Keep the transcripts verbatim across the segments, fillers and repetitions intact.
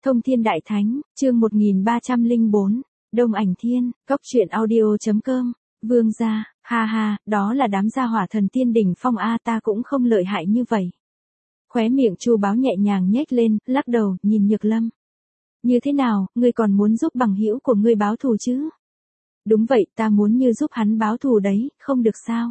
Thông Thiên Đại Thánh, chương một nghìn ba trăm lẻ bốn, Đông Ảnh Thiên, Cốc truyện audio.com, Vương gia, ha ha, đó là đám gia hỏa thần tiên đỉnh phong a, ta cũng không lợi hại như vậy. Khóe miệng Chu Báo nhẹ nhàng nhếch lên, lắc đầu, nhìn Nhược Lâm. Như thế nào, ngươi còn muốn giúp bằng hữu của ngươi báo thù chứ? Đúng vậy, ta muốn như giúp hắn báo thù đấy, không được sao?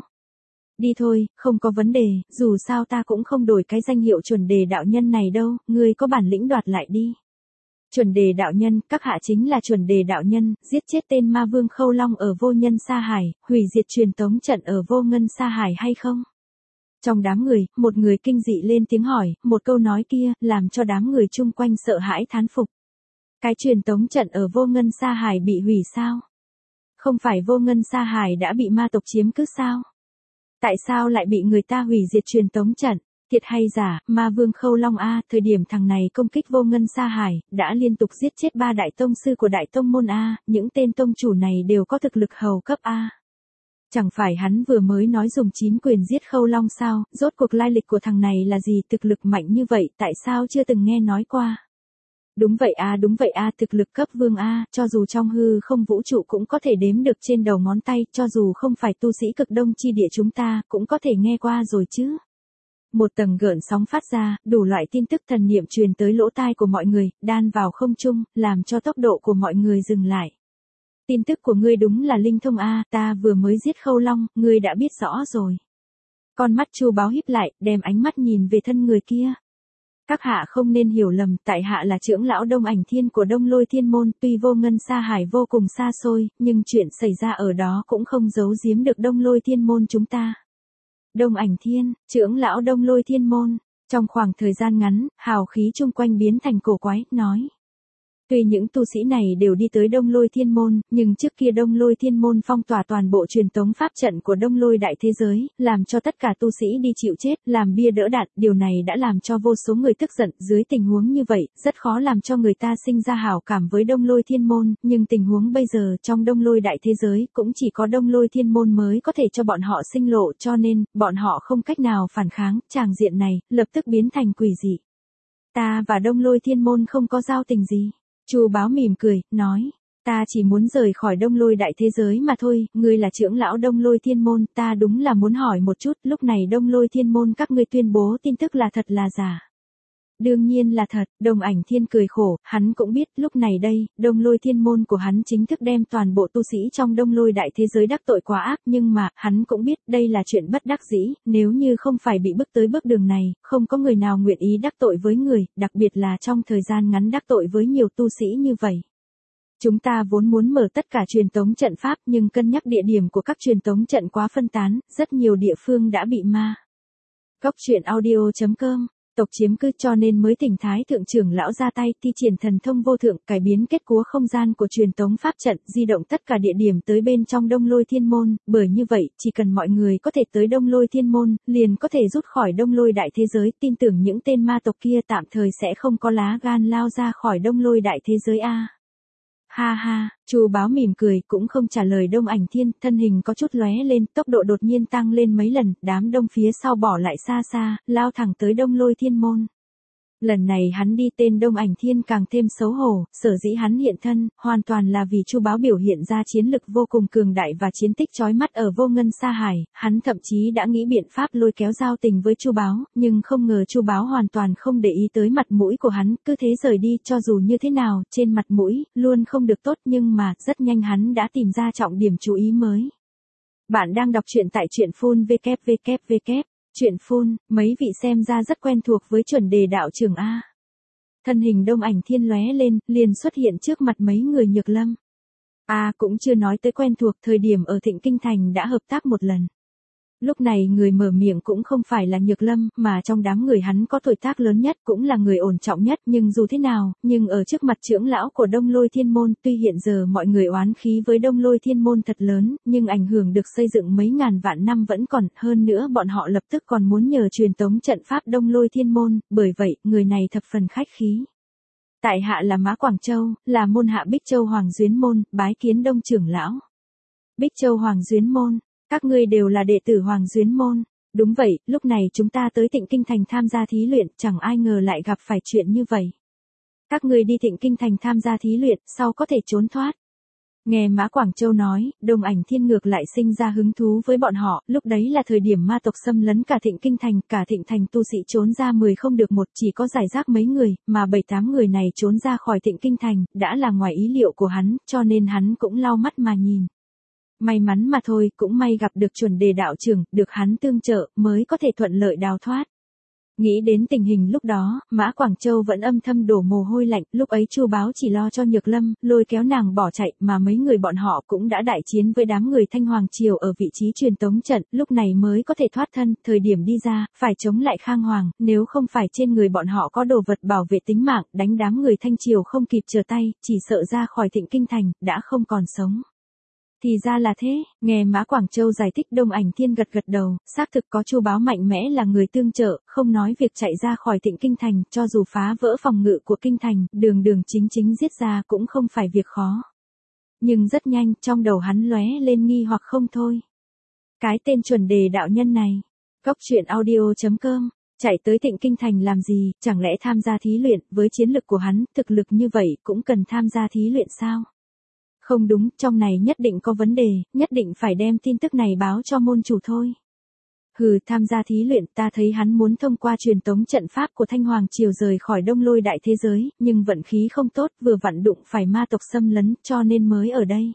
Đi thôi, không có vấn đề, dù sao ta cũng không đổi cái danh hiệu chuẩn đề đạo nhân này đâu, ngươi có bản lĩnh đoạt lại đi. Chuẩn đề đạo nhân, các hạ chính là chuẩn đề đạo nhân, giết chết tên ma vương Khâu Long ở Vô Nhân Sa Hải, hủy diệt truyền tống trận ở Vô Ngân Sa Hải hay không? Trong đám người, một người kinh dị lên tiếng hỏi, một câu nói kia, làm cho đám người chung quanh sợ hãi thán phục. Cái truyền tống trận ở Vô Ngân Sa Hải bị hủy sao? Không phải Vô Ngân Sa Hải đã bị ma tộc chiếm cứ sao? Tại sao lại bị người ta hủy diệt truyền tống trận? Thiệt hay giả, ma vương Khâu Long A, thời điểm thằng này công kích Vô Ngân Sa Hải, đã liên tục giết chết ba đại tông sư của đại tông môn A, những tên tông chủ này đều có thực lực hầu cấp A. Chẳng phải hắn vừa mới nói dùng chín quyền giết Khâu Long sao, rốt cuộc lai lịch của thằng này là gì, thực lực mạnh như vậy, tại sao chưa từng nghe nói qua? Đúng vậy a, đúng vậy a, thực lực cấp vương a, cho dù trong hư không vũ trụ cũng có thể đếm được trên đầu ngón tay, cho dù không phải tu sĩ cực đông chi địa chúng ta, cũng có thể nghe qua rồi chứ. Một tầng gợn sóng phát ra, đủ loại tin tức thần niệm truyền tới lỗ tai của mọi người, đan vào không trung, làm cho tốc độ của mọi người dừng lại. Tin tức của ngươi đúng là linh thông a, ta vừa mới giết Khâu Long, ngươi đã biết rõ rồi. Con mắt Chu Báo híp lại, đem ánh mắt nhìn về thân người kia. Các hạ không nên hiểu lầm, tại hạ là trưởng lão Đông Ảnh Thiên của Đông Lôi Thiên Môn, tuy Vô Ngân Sa Hải vô cùng xa xôi, nhưng chuyện xảy ra ở đó cũng không giấu giếm được Đông Lôi Thiên Môn chúng ta. Đông Ảnh Thiên, trưởng lão Đông Lôi Thiên Môn, trong khoảng thời gian ngắn, hào khí chung quanh biến thành cổ quái, nói. Tuy những tu sĩ này đều đi tới Đông Lôi Thiên Môn, nhưng trước kia Đông Lôi Thiên Môn phong tỏa toàn bộ truyền tống pháp trận của Đông Lôi đại thế giới, làm cho tất cả tu sĩ đi chịu chết, làm bia đỡ đạn, điều này đã làm cho vô số người tức giận, dưới tình huống như vậy, rất khó làm cho người ta sinh ra hảo cảm với Đông Lôi Thiên Môn, nhưng tình huống bây giờ trong Đông Lôi đại thế giới, cũng chỉ có Đông Lôi Thiên Môn mới có thể cho bọn họ sinh lộ, cho nên, bọn họ không cách nào phản kháng, tràng diện này, lập tức biến thành quỷ dị. Ta và Đông Lôi Thiên Môn không có giao tình gì. Chu Báo mỉm cười, nói, ta chỉ muốn rời khỏi Đông Lôi đại thế giới mà thôi, ngươi là trưởng lão Đông Lôi Thiên Môn, ta đúng là muốn hỏi một chút, lúc này Đông Lôi Thiên Môn các ngươi tuyên bố tin tức là thật là giả? Đương nhiên là thật, Đông Ảnh Thiên cười khổ, hắn cũng biết, lúc này đây, Đông Lôi Thiên Môn của hắn chính thức đem toàn bộ tu sĩ trong Đông Lôi đại thế giới đắc tội quá ác, nhưng mà, hắn cũng biết, đây là chuyện bất đắc dĩ, nếu như không phải bị bức tới bước đường này, không có người nào nguyện ý đắc tội với người, đặc biệt là trong thời gian ngắn đắc tội với nhiều tu sĩ như vậy. Chúng ta vốn muốn mở tất cả truyền tống trận pháp, nhưng cân nhắc địa điểm của các truyền tống trận quá phân tán, rất nhiều địa phương đã bị ma. Cốc truyện audio.com tộc chiếm cứ, cho nên mới thỉnh Thái thượng trưởng lão ra tay, thi triển thần thông vô thượng, cải biến kết cấu không gian của truyền tống pháp trận, di động tất cả địa điểm tới bên trong Đông Lôi Thiên Môn, bởi như vậy, chỉ cần mọi người có thể tới Đông Lôi Thiên Môn, liền có thể rút khỏi Đông Lôi đại thế giới, tin tưởng những tên ma tộc kia tạm thời sẽ không có lá gan lao ra khỏi Đông Lôi đại thế giới a. Ha ha, Chu Báo mỉm cười, cũng không trả lời Đông Ảnh Thiên, thân hình có chút lóe lên, tốc độ đột nhiên tăng lên mấy lần, đám đông phía sau bỏ lại xa xa, lao thẳng tới Đông Lôi Thiên Môn. Lần này hắn đi tên Đông Ảnh Thiên càng thêm xấu hổ, sở dĩ hắn hiện thân, hoàn toàn là vì Chu Báo biểu hiện ra chiến lực vô cùng cường đại và chiến tích chói mắt ở Vô Ngân Sa Hải, hắn thậm chí đã nghĩ biện pháp lôi kéo giao tình với Chu Báo, nhưng không ngờ Chu Báo hoàn toàn không để ý tới mặt mũi của hắn, cứ thế rời đi, cho dù như thế nào, trên mặt mũi, luôn không được tốt, nhưng mà, rất nhanh hắn đã tìm ra trọng điểm chú ý mới. Bạn đang đọc truyện tại truyện phun vê kép vê kép vê kép. Chuyện phun, mấy vị xem ra rất quen thuộc với chuẩn đề đạo trưởng A. Thân hình Đông Ảnh Thiên lóe lên, liền xuất hiện trước mặt mấy người Nhược Lâm. A cũng chưa nói tới quen thuộc, thời điểm ở Thịnh Kinh Thành đã hợp tác một lần. Lúc này người mở miệng cũng không phải là Nhược Lâm, mà trong đám người hắn có tuổi tác lớn nhất, cũng là người ổn trọng nhất, nhưng dù thế nào, nhưng ở trước mặt trưởng lão của Đông Lôi Thiên Môn, tuy hiện giờ mọi người oán khí với Đông Lôi Thiên Môn thật lớn, nhưng ảnh hưởng được xây dựng mấy ngàn vạn năm vẫn còn, hơn nữa bọn họ lập tức còn muốn nhờ truyền tống trận pháp Đông Lôi Thiên Môn, bởi vậy, người này thập phần khách khí. Tại hạ là Mã Quảng Châu, là môn hạ Bích Châu Hoàng Duyến Môn, bái kiến Đông trưởng lão. Bích Châu Hoàng Duyến Môn. Các ngươi đều là đệ tử Hoàng Duyến Môn. Đúng vậy, lúc này chúng ta tới Tịnh Kinh Thành tham gia thí luyện, chẳng ai ngờ lại gặp phải chuyện như vậy. Các ngươi đi Thịnh Kinh Thành tham gia thí luyện, sau có thể trốn thoát. Nghe Mã Quảng Châu nói, Đông Ảnh Thiên ngược lại sinh ra hứng thú với bọn họ, lúc đấy là thời điểm ma tộc xâm lấn cả Thịnh Kinh Thành, cả Thịnh Thành tu sĩ trốn ra mười không được một, chỉ có giải rác mấy người, mà bảy tám người này trốn ra khỏi Thịnh Kinh Thành, đã là ngoài ý liệu của hắn, cho nên hắn cũng lau mắt mà nhìn. May mắn mà thôi, cũng may gặp được chuẩn đề đạo trưởng, được hắn tương trợ, mới có thể thuận lợi đào thoát. Nghĩ đến tình hình lúc đó, Mã Quảng Châu vẫn âm thầm đổ mồ hôi lạnh, lúc ấy Chu Báo chỉ lo cho Nhược Lâm, lôi kéo nàng bỏ chạy, mà mấy người bọn họ cũng đã đại chiến với đám người Thanh Hoàng Triều ở vị trí truyền tống trận, lúc này mới có thể thoát thân, thời điểm đi ra, phải chống lại Khang Hoàng, nếu không phải trên người bọn họ có đồ vật bảo vệ tính mạng, đánh đám người Thanh Triều không kịp trở tay, chỉ sợ ra khỏi Thịnh Kinh Thành, đã không còn sống. Thì ra là thế, nghe Mã Quảng Châu giải thích Đông Ảnh Thiên gật gật đầu, xác thực có Chu Báo mạnh mẽ là người tương trợ, không nói việc chạy ra khỏi Thịnh Kinh Thành, cho dù phá vỡ phòng ngự của Kinh Thành, đường đường chính chính giết ra cũng không phải việc khó. Nhưng rất nhanh, trong đầu hắn lóe lên nghi hoặc không thôi. Cái tên chuẩn đề đạo nhân này, cốc truyện audio chấm com, chạy tới Thịnh Kinh Thành làm gì, chẳng lẽ tham gia thí luyện, với chiến lực của hắn, thực lực như vậy cũng cần tham gia thí luyện sao? Không đúng, trong này nhất định có vấn đề, nhất định phải đem tin tức này báo cho môn chủ thôi. Hừ, tham gia thí luyện, ta thấy hắn muốn thông qua truyền tống trận pháp của Thanh Hoàng Triều rời khỏi Đông Lôi đại thế giới, nhưng vận khí không tốt, vừa vặn đụng phải ma tộc xâm lấn, cho nên mới ở đây.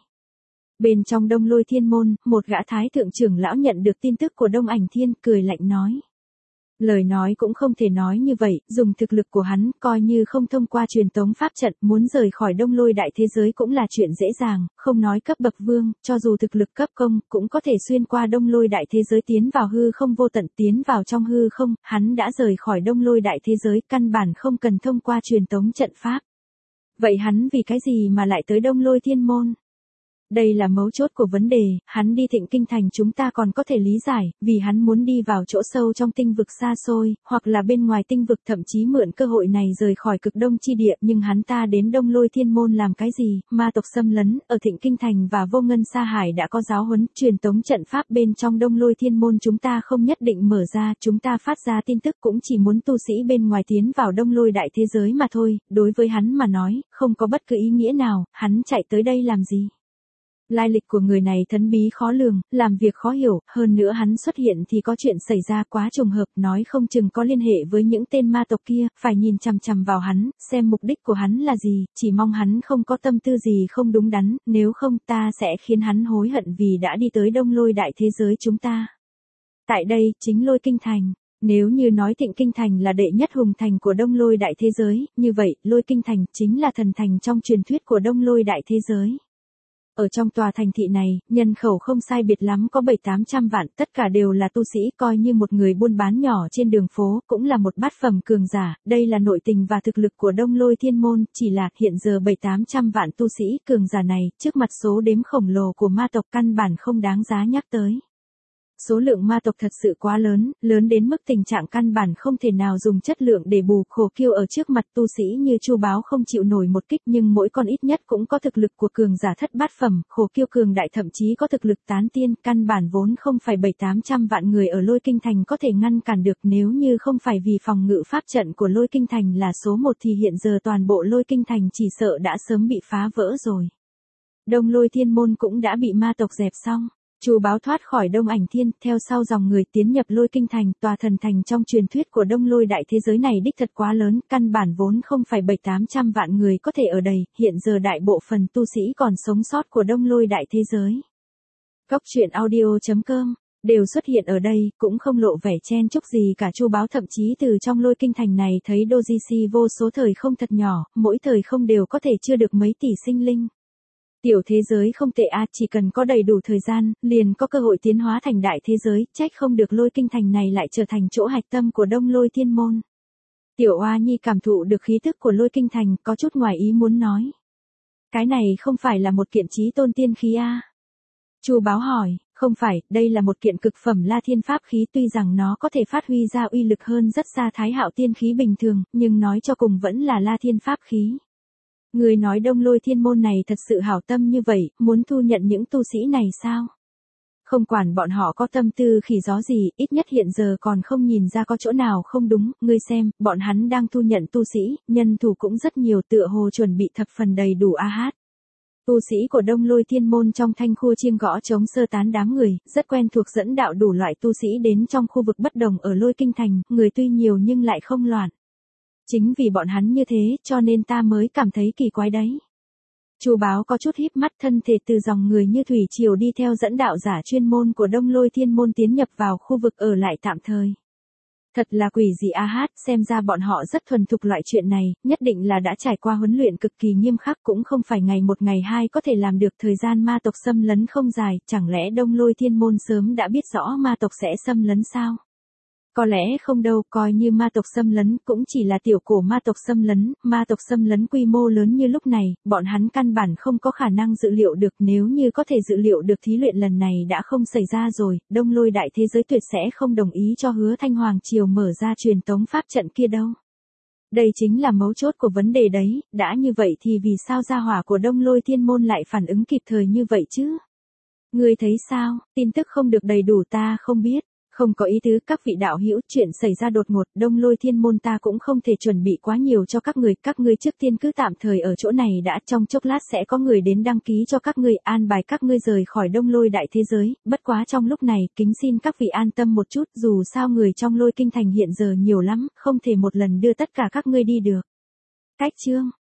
Bên trong Đông Lôi Thiên môn, một gã thái thượng trưởng lão nhận được tin tức của Đông Ảnh Thiên, cười lạnh nói. Lời nói cũng không thể nói như vậy, dùng thực lực của hắn, coi như không thông qua truyền tống pháp trận, muốn rời khỏi Đông Lôi đại thế giới cũng là chuyện dễ dàng, không nói cấp bậc vương, cho dù thực lực cấp công, cũng có thể xuyên qua Đông Lôi đại thế giới tiến vào hư không vô tận, tiến vào trong hư không, hắn đã rời khỏi Đông Lôi đại thế giới, căn bản không cần thông qua truyền tống trận pháp. Vậy hắn vì cái gì mà lại tới Đông Lôi Thiên môn? Đây là mấu chốt của vấn đề, hắn đi Thịnh Kinh Thành chúng ta còn có thể lý giải, vì hắn muốn đi vào chỗ sâu trong tinh vực xa xôi, hoặc là bên ngoài tinh vực, thậm chí mượn cơ hội này rời khỏi cực đông chi địa, nhưng hắn ta đến Đông Lôi Thiên môn làm cái gì? Ma tộc xâm lấn, ở Thịnh Kinh Thành và Vô Ngân Sa Hải đã có giáo huấn, truyền tống trận pháp bên trong Đông Lôi Thiên môn chúng ta không nhất định mở ra, chúng ta phát ra tin tức cũng chỉ muốn tu sĩ bên ngoài tiến vào Đông Lôi đại thế giới mà thôi, đối với hắn mà nói, không có bất cứ ý nghĩa nào, hắn chạy tới đây làm gì? Lai lịch của người này thấn bí khó lường, làm việc khó hiểu, hơn nữa hắn xuất hiện thì có chuyện xảy ra quá trùng hợp, nói không chừng có liên hệ với những tên ma tộc kia, phải nhìn chằm chằm vào hắn, xem mục đích của hắn là gì, chỉ mong hắn không có tâm tư gì không đúng đắn, nếu không ta sẽ khiến hắn hối hận vì đã đi tới Đông Lôi đại thế giới chúng ta. Tại đây, chính Lôi Kinh Thành. Nếu như nói Thịnh Kinh Thành là đệ nhất hùng thành của Đông Lôi đại thế giới, như vậy, Lôi Kinh Thành chính là thần thành trong truyền thuyết của Đông Lôi đại thế giới. Ở trong tòa thành thị này, nhân khẩu không sai biệt lắm có bảy tám trăm vạn, tất cả đều là tu sĩ, coi như một người buôn bán nhỏ trên đường phố, cũng là một bát phẩm cường giả, đây là nội tình và thực lực của Đông Lôi Thiên môn, chỉ là hiện giờ bảy tám trăm vạn tu sĩ cường giả này, trước mặt số đếm khổng lồ của ma tộc căn bản không đáng giá nhắc tới. Số lượng ma tộc thật sự quá lớn, lớn đến mức tình trạng căn bản không thể nào dùng chất lượng để bù, Khổ Kiêu ở trước mặt tu sĩ như Chu Báo không chịu nổi một kích, nhưng mỗi con ít nhất cũng có thực lực của cường giả thất bát phẩm, Khổ Kiêu cường đại thậm chí có thực lực tán tiên, căn bản vốn không phải bảy tám trăm vạn người ở Lôi Kinh Thành có thể ngăn cản được, nếu như không phải vì phòng ngự pháp trận của Lôi Kinh Thành là số một thì hiện giờ toàn bộ Lôi Kinh Thành chỉ sợ đã sớm bị phá vỡ rồi. Đông Lôi Thiên môn cũng đã bị ma tộc dẹp xong. Chu Báo thoát khỏi Đông Ảnh Thiên, theo sau dòng người tiến nhập Lôi Kinh Thành, tòa thần thành trong truyền thuyết của Đông Lôi đại thế giới này đích thật quá lớn, căn bản vốn không phải bảy tám trăm vạn người có thể ở đây, hiện giờ đại bộ phần tu sĩ còn sống sót của Đông Lôi đại thế giới. Cốc truyện audio chấm com đều xuất hiện ở đây, cũng không lộ vẻ chen chúc gì cả. Chu Báo thậm chí từ trong Lôi Kinh Thành này thấy Doji vô số thời không thật nhỏ, mỗi thời không đều có thể chưa được mấy tỷ sinh linh. Tiểu thế giới không tệ a, chỉ cần có đầy đủ thời gian, liền có cơ hội tiến hóa thành đại thế giới, trách không được Lôi Kinh Thành này lại trở thành chỗ hạch tâm của Đông Lôi Thiên môn. Tiểu Oa Nhi cảm thụ được khí tức của Lôi Kinh Thành, có chút ngoài ý muốn nói. Cái này không phải là một kiện chí tôn tiên khí a? Chu Báo hỏi, không phải, đây là một kiện cực phẩm La Thiên pháp khí, tuy rằng nó có thể phát huy ra uy lực hơn rất xa Thái Hạo tiên khí bình thường, nhưng nói cho cùng vẫn là La Thiên pháp khí. Người nói Đông Lôi Thiên môn này thật sự hảo tâm như vậy, muốn thu nhận những tu sĩ này sao? Không quản bọn họ có tâm tư khỉ gió gì, ít nhất hiện giờ còn không nhìn ra có chỗ nào không đúng, ngươi xem, bọn hắn đang thu nhận tu sĩ, nhân thủ cũng rất nhiều tựa hồ chuẩn bị thập phần đầy đủ a hát. Tu sĩ của Đông Lôi Thiên Môn trong thanh khu chiêng gõ trống sơ tán đám người, rất quen thuộc dẫn đạo đủ loại tu sĩ đến trong khu vực bất đồng ở Lôi Kinh Thành, người tuy nhiều nhưng lại không loạn. Chính vì bọn hắn như thế, cho nên ta mới cảm thấy kỳ quái đấy. Chu Báo có chút híp mắt, thân thể từ dòng người như thủy triều đi theo dẫn đạo giả chuyên môn của Đông Lôi Thiên Môn tiến nhập vào khu vực ở lại tạm thời. Thật là quỷ dị a hát, xem ra bọn họ rất thuần thục loại chuyện này, nhất định là đã trải qua huấn luyện cực kỳ nghiêm khắc, cũng không phải ngày một ngày hai có thể làm được. Thời gian ma tộc xâm lấn không dài, chẳng lẽ Đông Lôi Thiên Môn sớm đã biết rõ ma tộc sẽ xâm lấn sao? Có lẽ không đâu, coi như ma tộc xâm lấn cũng chỉ là tiểu cổ ma tộc xâm lấn, ma tộc xâm lấn quy mô lớn như lúc này, bọn hắn căn bản không có khả năng dự liệu được. Nếu như có thể dự liệu được thí luyện lần này đã không xảy ra rồi, Đông Lôi đại thế giới tuyệt sẽ không đồng ý cho Hứa Thanh Hoàng triều mở ra truyền tống pháp trận kia đâu. Đây chính là mấu chốt của vấn đề đấy, đã như vậy thì vì sao gia hỏa của Đông Lôi Thiên Môn lại phản ứng kịp thời như vậy chứ? Ngươi thấy sao, tin tức không được đầy đủ ta không biết. Không có ý tứ, các vị đạo hữu, chuyện xảy ra đột ngột, Đông Lôi Thiên Môn ta cũng không thể chuẩn bị quá nhiều cho các người, các ngươi trước tiên cứ tạm thời ở chỗ này đã, trong chốc lát sẽ có người đến đăng ký cho các ngươi, an bài các ngươi rời khỏi Đông Lôi đại thế giới, bất quá trong lúc này, kính xin các vị an tâm một chút, dù sao người trong Lôi Kinh Thành hiện giờ nhiều lắm, không thể một lần đưa tất cả các ngươi đi được. Cách chương